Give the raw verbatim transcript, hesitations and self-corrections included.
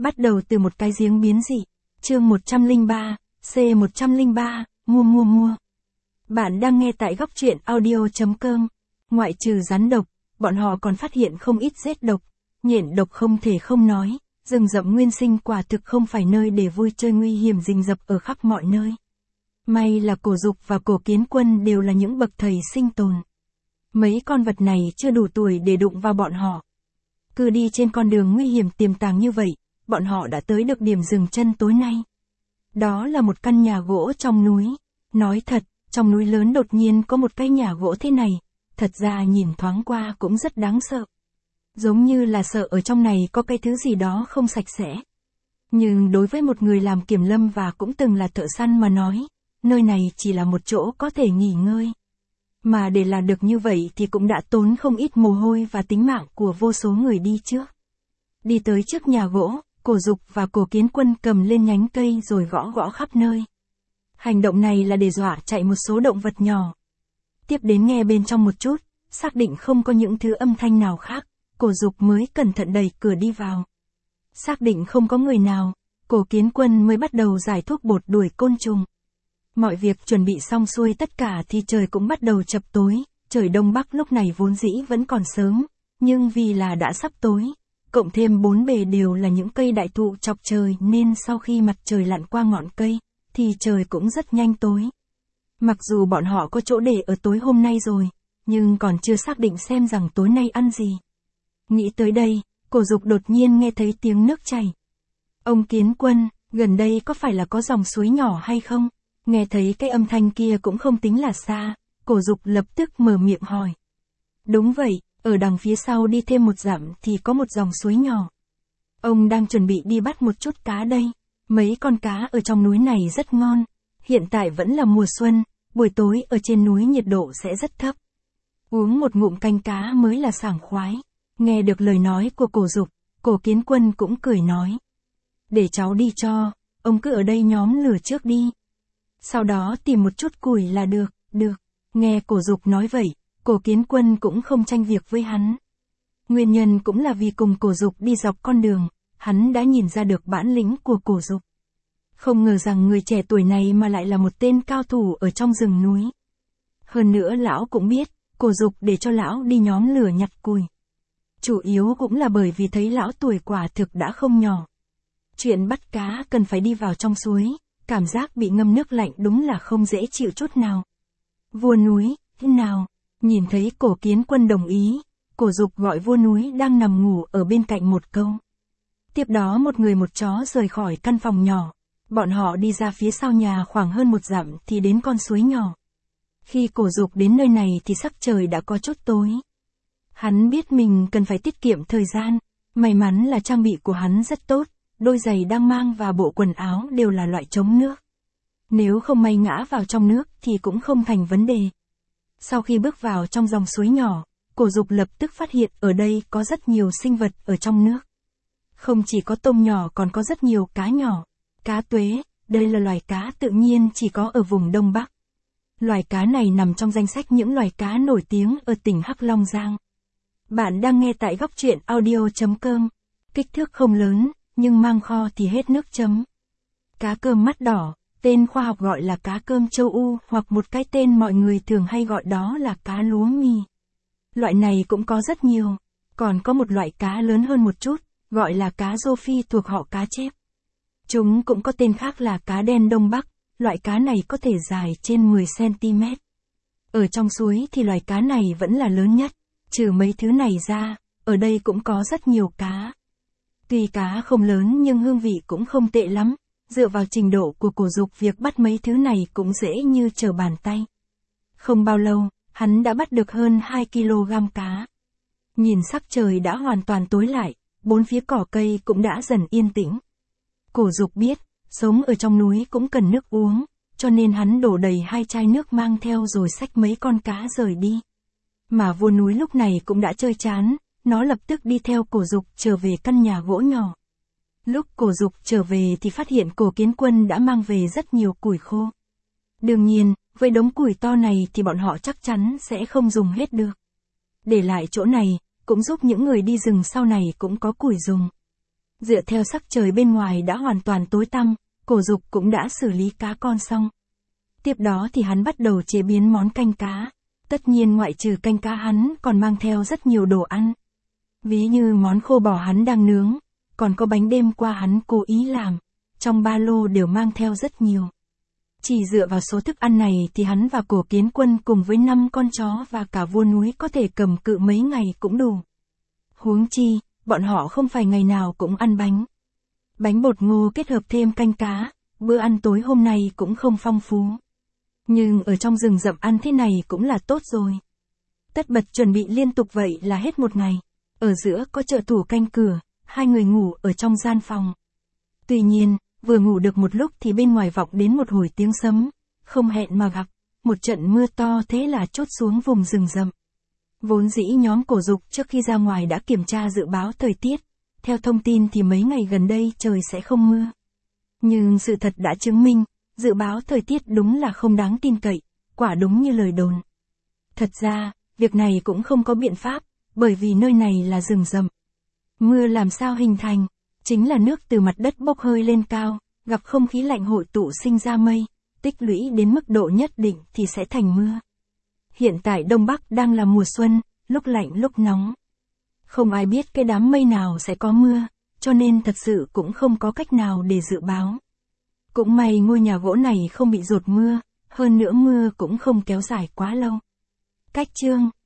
Bắt đầu từ một cái giếng biến dị. Chương một trăm lẻ ba, C một trăm lẻ ba, mua mua mua. Bạn đang nghe tại góc truyện audio.com. Ngoại trừ rắn độc, bọn họ còn phát hiện không ít rết độc, nhện độc không thể không nói. Rừng rậm nguyên sinh quả thực không phải nơi để vui chơi, nguy hiểm rình rập ở khắp mọi nơi. May là Cổ Dục và Cổ Kiến Quân đều là những bậc thầy sinh tồn. Mấy con vật này chưa đủ tuổi để đụng vào bọn họ. Cứ đi trên con đường nguy hiểm tiềm tàng như vậy, bọn họ đã tới được điểm dừng chân tối nay. Đó là một căn nhà gỗ trong núi. Nói thật, trong núi lớn đột nhiên có một cái nhà gỗ thế này, thật ra nhìn thoáng qua cũng rất đáng sợ. Giống như là sợ ở trong này có cái thứ gì đó không sạch sẽ. Nhưng đối với một người làm kiểm lâm và cũng từng là thợ săn mà nói, nơi này chỉ là một chỗ có thể nghỉ ngơi. Mà để làm được như vậy thì cũng đã tốn không ít mồ hôi và tính mạng của vô số người đi trước. Đi tới trước nhà gỗ, Cổ Dục và Cổ Kiến Quân cầm lên nhánh cây rồi gõ gõ khắp nơi. Hành động này là để dọa chạy một số động vật nhỏ. Tiếp đến nghe bên trong một chút, xác định không có những thứ âm thanh nào khác, Cổ Dục mới cẩn thận đẩy cửa đi vào. Xác định không có người nào, Cổ Kiến Quân mới bắt đầu giải thuốc bột đuổi côn trùng. Mọi việc chuẩn bị xong xuôi tất cả thì trời cũng bắt đầu chập tối, trời Đông Bắc lúc này vốn dĩ vẫn còn sớm, nhưng vì là đã sắp tối, cộng thêm bốn bề đều là những cây đại thụ chọc trời nên sau khi mặt trời lặn qua ngọn cây, thì trời cũng rất nhanh tối. Mặc dù bọn họ có chỗ để ở tối hôm nay rồi, nhưng còn chưa xác định xem rằng tối nay ăn gì. Nghĩ tới đây, Cổ Dục đột nhiên nghe thấy tiếng nước chảy. Ông Kiến Quân, gần đây có phải là có dòng suối nhỏ hay không? Nghe thấy cái âm thanh kia cũng không tính là xa, Cổ Dục lập tức mở miệng hỏi. Đúng vậy, ở đằng phía sau đi thêm một dặm thì có một dòng suối nhỏ. Ông đang chuẩn bị đi bắt một chút cá đây. Mấy con cá ở trong núi này rất ngon. Hiện tại vẫn là mùa xuân, buổi tối ở trên núi nhiệt độ sẽ rất thấp. Uống một ngụm canh cá mới là sảng khoái. Nghe được lời nói của Cổ Dục, Cổ Kiến Quân cũng cười nói. Để cháu đi cho, ông cứ ở đây nhóm lửa trước đi. Sau đó tìm một chút củi là được, được. Nghe Cổ Dục nói vậy, Cổ Kiến Quân cũng không tranh việc với hắn. Nguyên nhân cũng là vì cùng Cổ Dục đi dọc con đường, hắn đã nhìn ra được bản lĩnh của Cổ Dục. Không ngờ rằng người trẻ tuổi này mà lại là một tên cao thủ ở trong rừng núi. Hơn nữa lão cũng biết, Cổ Dục để cho lão đi nhóm lửa nhặt củi. Chủ yếu cũng là bởi vì thấy lão tuổi quả thực đã không nhỏ. Chuyện bắt cá cần phải đi vào trong suối, cảm giác bị ngâm nước lạnh đúng là không dễ chịu chút nào. Vua núi, thế nào? Nhìn thấy Cổ Kiến Quân đồng ý, Cổ Dục gọi vua núi đang nằm ngủ ở bên cạnh một câu. Tiếp đó một người một chó rời khỏi căn phòng nhỏ. Bọn họ đi ra phía sau nhà khoảng hơn một dặm thì đến con suối nhỏ. Khi Cổ Dục đến nơi này thì sắc trời đã có chút tối. Hắn biết mình cần phải tiết kiệm thời gian, may mắn là trang bị của hắn rất tốt, đôi giày đang mang và bộ quần áo đều là loại chống nước. Nếu không may ngã vào trong nước thì cũng không thành vấn đề. Sau khi bước vào trong dòng suối nhỏ, Cổ Dục lập tức phát hiện ở đây có rất nhiều sinh vật ở trong nước. Không chỉ có tôm nhỏ còn có rất nhiều cá nhỏ. Cá tuế, đây là loài cá tự nhiên chỉ có ở vùng Đông Bắc. Loài cá này nằm trong danh sách những loài cá nổi tiếng ở tỉnh Hắc Long Giang. Bạn đang nghe tại góc truyện audio.com. Kích thước không lớn, nhưng mang kho thì hết nước chấm. Cá cơm mắt đỏ, tên khoa học gọi là cá cơm châu U hoặc một cái tên mọi người thường hay gọi đó là cá lúa mì. Loại này cũng có rất nhiều. Còn có một loại cá lớn hơn một chút, gọi là cá rô phi thuộc họ cá chép. Chúng cũng có tên khác là cá đen Đông Bắc, loại cá này có thể dài trên mười xăng-ti-mét. Ở trong suối thì loài cá này vẫn là lớn nhất, trừ mấy thứ này ra, ở đây cũng có rất nhiều cá. Tuy cá không lớn nhưng hương vị cũng không tệ lắm, dựa vào trình độ của Cổ Dục việc bắt mấy thứ này cũng dễ như trở bàn tay. Không bao lâu, hắn đã bắt được hơn hai ki lô gam cá. Nhìn sắc trời đã hoàn toàn tối lại, bốn phía cỏ cây cũng đã dần yên tĩnh. Cổ Dục biết, sống ở trong núi cũng cần nước uống, cho nên hắn đổ đầy hai chai nước mang theo rồi xách mấy con cá rời đi. Mà vua núi lúc này cũng đã chơi chán, nó lập tức đi theo Cổ Dục trở về căn nhà gỗ nhỏ. Lúc Cổ Dục trở về thì phát hiện Cổ Kiến Quân đã mang về rất nhiều củi khô. Đương nhiên, với đống củi to này thì bọn họ chắc chắn sẽ không dùng hết được. Để lại chỗ này, cũng giúp những người đi rừng sau này cũng có củi dùng. Dựa theo sắc trời bên ngoài đã hoàn toàn tối tăm, Cổ Dục cũng đã xử lý cá con xong. Tiếp đó thì hắn bắt đầu chế biến món canh cá. Tất nhiên ngoại trừ canh cá hắn còn mang theo rất nhiều đồ ăn. Ví như món khô bò hắn đang nướng, còn có bánh đêm qua hắn cố ý làm, trong ba lô đều mang theo rất nhiều. Chỉ dựa vào số thức ăn này thì hắn và Cổ Kiến Quân cùng với năm con chó và cả vua núi có thể cầm cự mấy ngày cũng đủ. Huống chi, bọn họ không phải ngày nào cũng ăn bánh. Bánh bột ngô kết hợp thêm canh cá, bữa ăn tối hôm nay cũng không phong phú. Nhưng ở trong rừng rậm ăn thế này cũng là tốt rồi. Tất bật chuẩn bị liên tục vậy là hết một ngày. Ở giữa có trợ thủ canh cửa, hai người ngủ ở trong gian phòng. Tuy nhiên, vừa ngủ được một lúc thì bên ngoài vọng đến một hồi tiếng sấm, không hẹn mà gặp, một trận mưa to thế là trút xuống vùng rừng rậm. Vốn dĩ nhóm Cổ Dục trước khi ra ngoài đã kiểm tra dự báo thời tiết, theo thông tin thì mấy ngày gần đây trời sẽ không mưa. Nhưng sự thật đã chứng minh, dự báo thời tiết đúng là không đáng tin cậy, quả đúng như lời đồn. Thật ra, việc này cũng không có biện pháp, bởi vì nơi này là rừng rậm. Mưa làm sao hình thành? Chính là nước từ mặt đất bốc hơi lên cao, gặp không khí lạnh hội tụ sinh ra mây, tích lũy đến mức độ nhất định thì sẽ thành mưa. Hiện tại Đông Bắc đang là mùa xuân, lúc lạnh lúc nóng. Không ai biết cái đám mây nào sẽ có mưa, cho nên thật sự cũng không có cách nào để dự báo. Cũng may ngôi nhà gỗ này không bị dột mưa, hơn nữa mưa cũng không kéo dài quá lâu. Cách chương